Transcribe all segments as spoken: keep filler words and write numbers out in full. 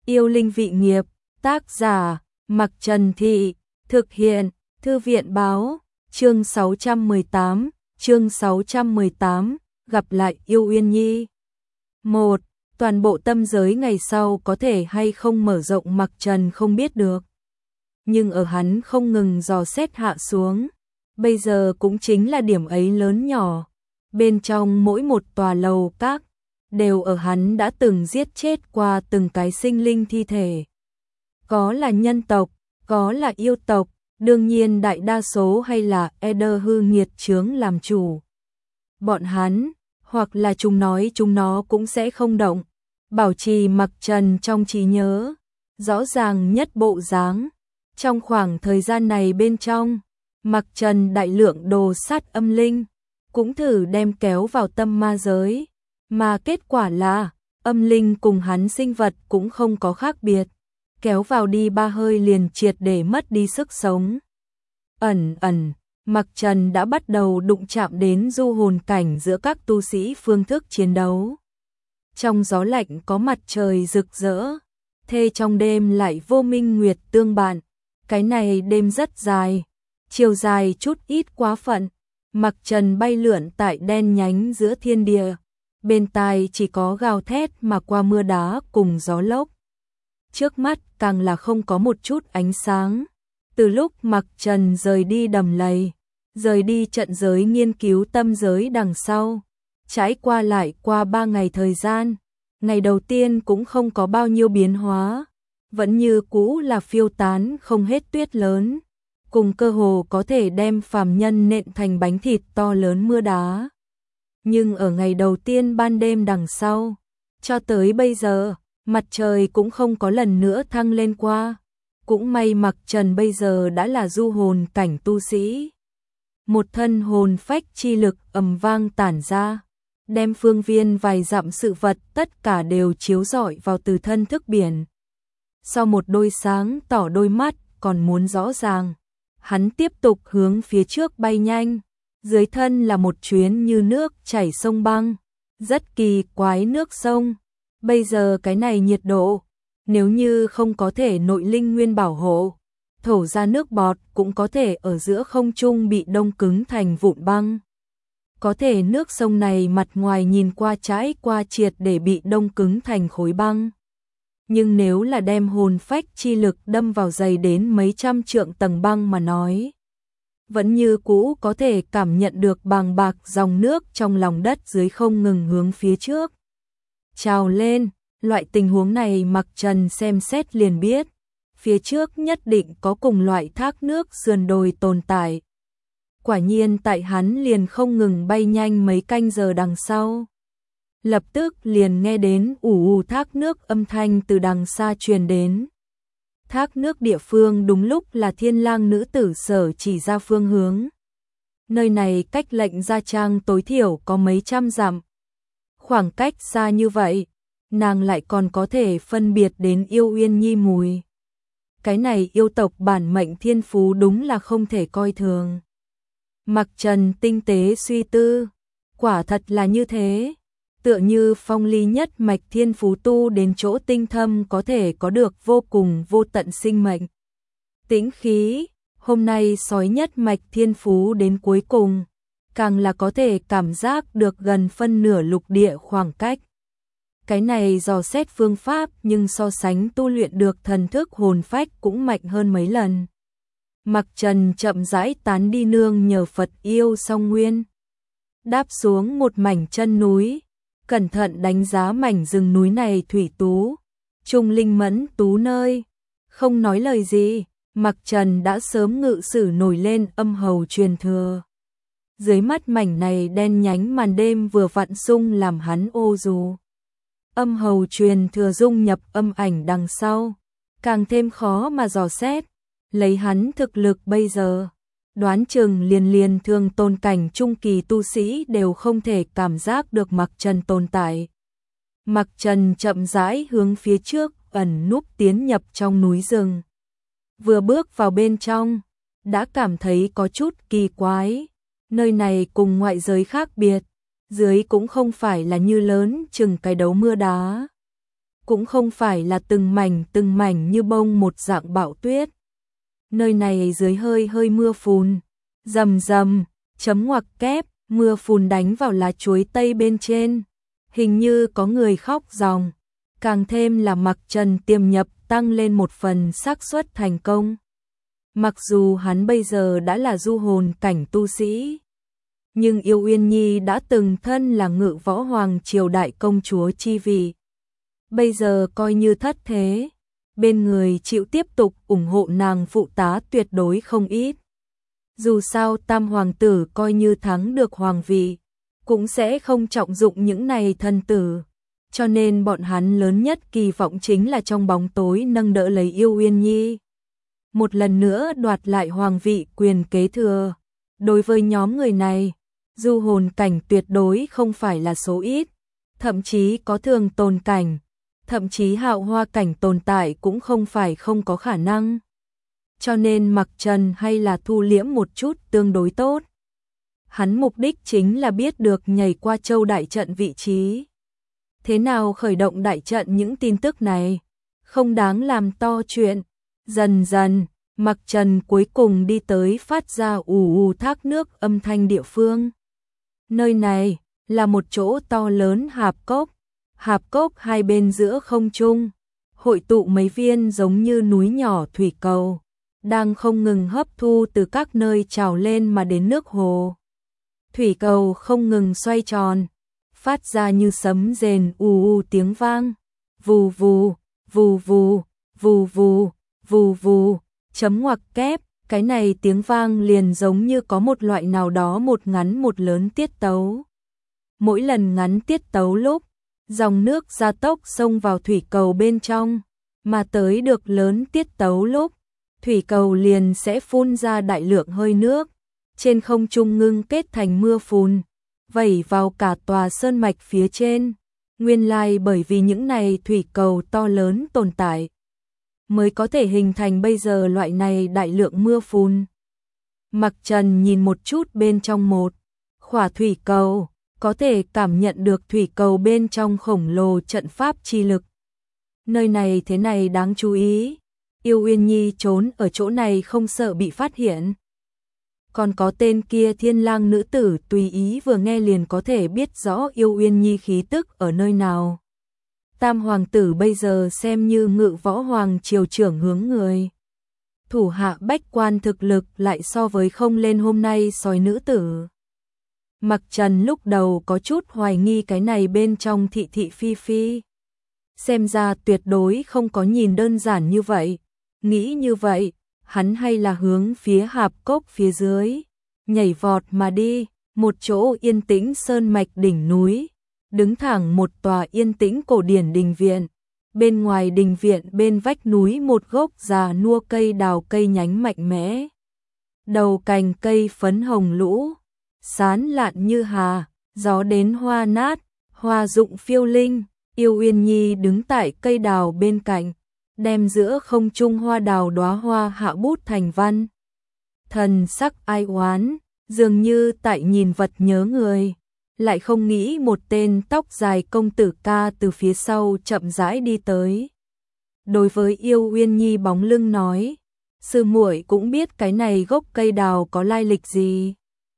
Yêu linh vị nghiệp, tác giả, Mặc Trần Thị, thực hiện, Thư viện báo, chương sáu trăm mười tám, chương sáu trăm mười tám, gặp lại Yêu Uyên Nhi. một. Toàn bộ tâm giới ngày sau có thể hay không mở rộng Mặc Trần không biết được. Nhưng ở hắn không ngừng dò xét hạ xuống, bây giờ cũng chính là điểm ấy lớn nhỏ. Bên trong mỗi một tòa lầu các, đều ở hắn đã từng giết chết qua từng cái sinh linh thi thể. Có là nhân tộc, có là yêu tộc, đương nhiên đại đa số hay là Eder hư nghiệt chướng làm chủ. Bọn hắn, hoặc là chúng nói chúng nó cũng sẽ không động, bảo trì Mặc Trần trong trí nhớ, rõ ràng nhất bộ dáng. Trong khoảng thời gian này bên trong, Mặc Trần đại lượng đồ sát âm linh, cũng thử đem kéo vào tâm ma giới, mà kết quả là, âm linh cùng hắn sinh vật cũng không có khác biệt, kéo vào đi ba hơi liền triệt để mất đi sức sống. Ẩn ẩn, Mặc Trần đã bắt đầu đụng chạm đến du hồn cảnh giữa các tu sĩ phương thức chiến đấu. Trong gió lạnh có mặt trời rực rỡ, thê trong đêm lại vô minh nguyệt tương bạn. Cái này đêm rất dài, chiều dài chút ít quá phận. Mặc Trần bay lượn tại đen nhánh giữa thiên địa, bên tai chỉ có gào thét mà qua mưa đá cùng gió lốc. Trước mắt càng là không có một chút ánh sáng. Từ lúc Mặc Trần rời đi đầm lầy, rời đi trận giới nghiên cứu tâm giới đằng sau, trải qua lại qua ba ngày thời gian, ngày đầu tiên cũng không có bao nhiêu biến hóa, vẫn như cũ là phiêu tán không hết tuyết lớn, cùng cơ hồ có thể đem phàm nhân nện thành bánh thịt to lớn mưa đá. Nhưng ở ngày đầu tiên ban đêm đằng sau, cho tới bây giờ, mặt trời cũng không có lần nữa thăng lên qua. Cũng may Mặc Trần bây giờ đã là du hồn cảnh tu sĩ. Một thân hồn phách chi lực ầm vang tản ra, đem phương viên vài dặm sự vật tất cả đều chiếu rọi vào từ thân thức biển. Sau một đôi sáng tỏ đôi mắt còn muốn rõ ràng, hắn tiếp tục hướng phía trước bay nhanh, dưới thân là một chuyến như nước chảy sông băng, rất kỳ quái nước sông. Bây giờ cái này nhiệt độ, nếu như không có thể nội linh nguyên bảo hộ, thổ ra nước bọt cũng có thể ở giữa không trung bị đông cứng thành vụn băng. Có thể nước sông này mặt ngoài nhìn qua trải qua triệt để bị đông cứng thành khối băng. Nhưng nếu là đem hồn phách chi lực đâm vào dày đến mấy trăm trượng tầng băng mà nói, vẫn như cũ có thể cảm nhận được bàng bạc dòng nước trong lòng đất dưới không ngừng hướng phía trước trào lên. Loại tình huống này Mặc Trần xem xét liền biết, phía trước nhất định có cùng loại thác nước sườn đồi tồn tại. Quả nhiên tại hắn liền không ngừng bay nhanh mấy canh giờ đằng sau, lập tức liền nghe đến ù ù thác nước âm thanh từ đằng xa truyền đến. Thác nước địa phương đúng lúc là Thiên Lang nữ tử sở chỉ ra phương hướng. Nơi này cách lệnh Gia Trang tối thiểu có mấy trăm dặm. Khoảng cách xa như vậy, nàng lại còn có thể phân biệt đến Yêu Uyên Nhi mùi. Cái này yêu tộc bản mệnh thiên phú đúng là không thể coi thường. Mặc Trần tinh tế suy tư, quả thật là như thế. Tựa như phong ly nhất mạch thiên phú tu đến chỗ tinh thâm có thể có được vô cùng vô tận sinh mệnh. Tĩnh khí, hôm nay sói nhất mạch thiên phú đến cuối cùng, càng là có thể cảm giác được gần phân nửa lục địa khoảng cách. Cái này dò xét phương pháp nhưng so sánh tu luyện được thần thức hồn phách cũng mạnh hơn mấy lần. Mặc Trần chậm rãi tán đi nương nhờ Phật yêu song nguyên. Đáp xuống một mảnh chân núi, cẩn thận đánh giá mảnh rừng núi này thủy tú, trung linh mẫn tú nơi. Không nói lời gì, Mặc Trần đã sớm ngự sử nổi lên âm hầu truyền thừa. Dưới mắt mảnh này đen nhánh màn đêm vừa vặn sung làm hắn ô dù. Âm hầu truyền thừa dung nhập âm ảnh đằng sau, càng thêm khó mà dò xét. Lấy hắn thực lực bây giờ, đoán chừng liền liền thường tôn cảnh trung kỳ tu sĩ đều không thể cảm giác được Mặc Trần tồn tại. Mặc Trần chậm rãi hướng phía trước ẩn núp tiến nhập trong núi rừng. Vừa bước vào bên trong, đã cảm thấy có chút kỳ quái. Nơi này cùng ngoại giới khác biệt, dưới cũng không phải là như lớn chừng cái đấu mưa đá. cũng không phải là từng mảnh từng mảnh như bông một dạng bão tuyết. Nơi này dưới hơi hơi mưa phùn, rầm rầm, chấm ngoặc kép, mưa phùn đánh vào lá chuối tây bên trên, hình như có người khóc ròng, càng thêm là Mặc Trần tiềm nhập tăng lên một phần xác suất thành công. Mặc dù hắn bây giờ đã là du hồn cảnh tu sĩ, nhưng Yêu Uyên Nhi đã từng thân là Ngự Võ Hoàng triều đại công chúa chi vị. Bây giờ coi như thất thế, bên người chịu tiếp tục ủng hộ nàng phụ tá tuyệt đối không ít. Dù sao tam hoàng tử coi như thắng được hoàng vị, cũng sẽ không trọng dụng những này thân tử. Cho nên bọn hắn lớn nhất kỳ vọng chính là trong bóng tối nâng đỡ lấy Yêu Uyên Nhi. Một lần nữa đoạt lại hoàng vị quyền kế thừa. Đối với nhóm người này, du hồn cảnh tuyệt đối không phải là số ít, thậm chí có thường tồn cảnh, thậm chí hạo hoa cảnh tồn tại cũng không phải không có khả năng. Cho nên Mặc Trần hay là thu liễm một chút tương đối tốt. Hắn mục đích chính là biết được nhảy qua châu đại trận vị trí. Thế nào khởi động đại trận những tin tức này, không đáng làm to chuyện. Dần dần, Mặc Trần cuối cùng đi tới phát ra ù ù thác nước âm thanh địa phương. Nơi này là một chỗ to lớn hạp cốc, hạp cốc hai bên giữa không trung, hội tụ mấy viên giống như núi nhỏ thủy cầu, đang không ngừng hấp thu từ các nơi trào lên mà đến nước hồ. Thủy cầu không ngừng xoay tròn, phát ra như sấm rền ù ù tiếng vang, vù vù, vù vù, vù vù, vù vù, chấm ngoặc kép, cái này tiếng vang liền giống như có một loại nào đó một ngắn một lớn tiết tấu. Mỗi lần ngắn tiết tấu lúc, dòng nước gia tốc xông vào thủy cầu bên trong, mà tới được lớn tiết tấu lúc, thủy cầu liền sẽ phun ra đại lượng hơi nước, trên không trung ngưng kết thành mưa phùn, vẩy vào cả tòa sơn mạch phía trên. Nguyên lai bởi vì những này thủy cầu to lớn tồn tại, mới có thể hình thành bây giờ loại này đại lượng mưa phùn. Mặc Trần nhìn một chút bên trong một khỏa thủy cầu, có thể cảm nhận được thủy cầu bên trong khổng lồ trận pháp chi lực. Nơi này thế này đáng chú ý, Yêu Uyên Nhi trốn ở chỗ này không sợ bị phát hiện. Còn có tên kia Thiên Lang nữ tử tùy ý vừa nghe liền có thể biết rõ Yêu Uyên Nhi khí tức ở nơi nào. Tam hoàng tử bây giờ xem như Ngự Võ Hoàng triều trưởng hướng người. Thủ hạ bách quan thực lực lại so với không lên hôm nay soi nữ tử. Mặc Trần lúc đầu có chút hoài nghi cái này bên trong thị thị phi phi. Xem ra tuyệt đối không có nhìn đơn giản như vậy. Nghĩ như vậy, hắn hay là hướng phía hạp cốc phía dưới, nhảy vọt mà đi, một chỗ yên tĩnh sơn mạch đỉnh núi, đứng thẳng một tòa yên tĩnh cổ điển đình viện. Bên ngoài đình viện bên vách núi một gốc già nua cây đào cây nhánh mạnh mẽ. Đầu cành cây phấn hồng lũ, sán lạn như hà, gió đến hoa nát, hoa rụng phiêu linh. Yêu Uyên Nhi đứng tại cây đào bên cạnh, đem giữa không trung hoa đào đóa hoa hạ bút thành văn. Thần sắc ai oán, dường như tại nhìn vật nhớ người, lại không nghĩ một tên tóc dài công tử ca từ phía sau chậm rãi đi tới. Đối với Yêu Uyên Nhi bóng lưng nói, sư muội cũng biết cái này gốc cây đào có lai lịch gì.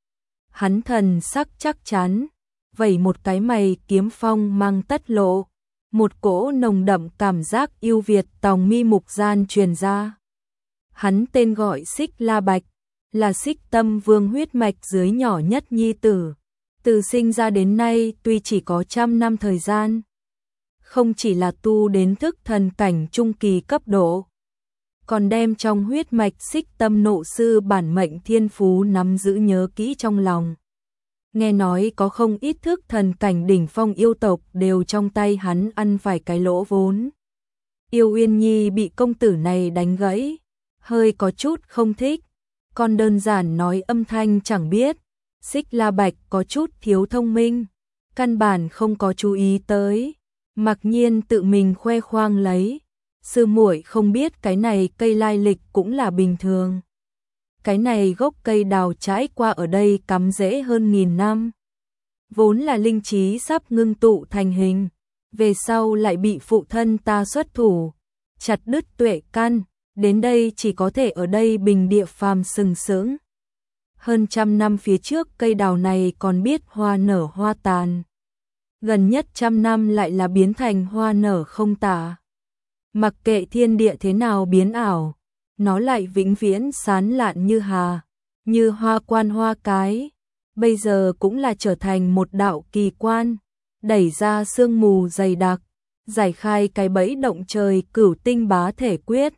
Hắn thần sắc chắc chắn, vẩy một cái mày kiếm phong mang tất lộ, một cỗ nồng đậm cảm giác yêu Việt tòng mi mục gian truyền ra. Hắn tên gọi Xích La Bạch, là Xích Tâm Vương huyết mạch dưới nhỏ nhất nhi tử. Từ sinh ra đến nay tuy chỉ có trăm năm thời gian, không chỉ là tu đến thức thần cảnh trung kỳ cấp độ, còn đem trong huyết mạch Xích Tâm nộ sư bản mệnh thiên phú nắm giữ nhớ kỹ trong lòng. Nghe nói có không ít thức thần cảnh đỉnh phong yêu tộc đều trong tay hắn ăn phải cái lỗ vốn. Yêu Uyên Nhi bị công tử này đánh gãy, hơi có chút không thích, còn đơn giản nói âm thanh chẳng biết. Xích La Bạch có chút thiếu thông minh, căn bản không có chú ý tới, mặc nhiên tự mình khoe khoang lấy. Sư muội không biết cái này cây lai lịch cũng là bình thường. Cái này gốc cây đào trải qua ở đây cắm rễ hơn nghìn năm, vốn là linh trí sắp ngưng tụ thành hình, về sau lại bị phụ thân ta xuất thủ, chặt đứt tuệ căn, đến đây chỉ có thể ở đây bình địa phàm sừng sững. Hơn trăm năm phía trước cây đào này còn biết hoa nở hoa tàn. Gần nhất trăm năm lại là biến thành hoa nở không tả. Mặc kệ thiên địa thế nào biến ảo, nó lại vĩnh viễn sán lạn như hà, như hoa quan hoa cái. Bây giờ cũng là trở thành một đạo kỳ quan, đẩy ra sương mù dày đặc, giải khai cái bẫy động trời cửu tinh bá thể quyết.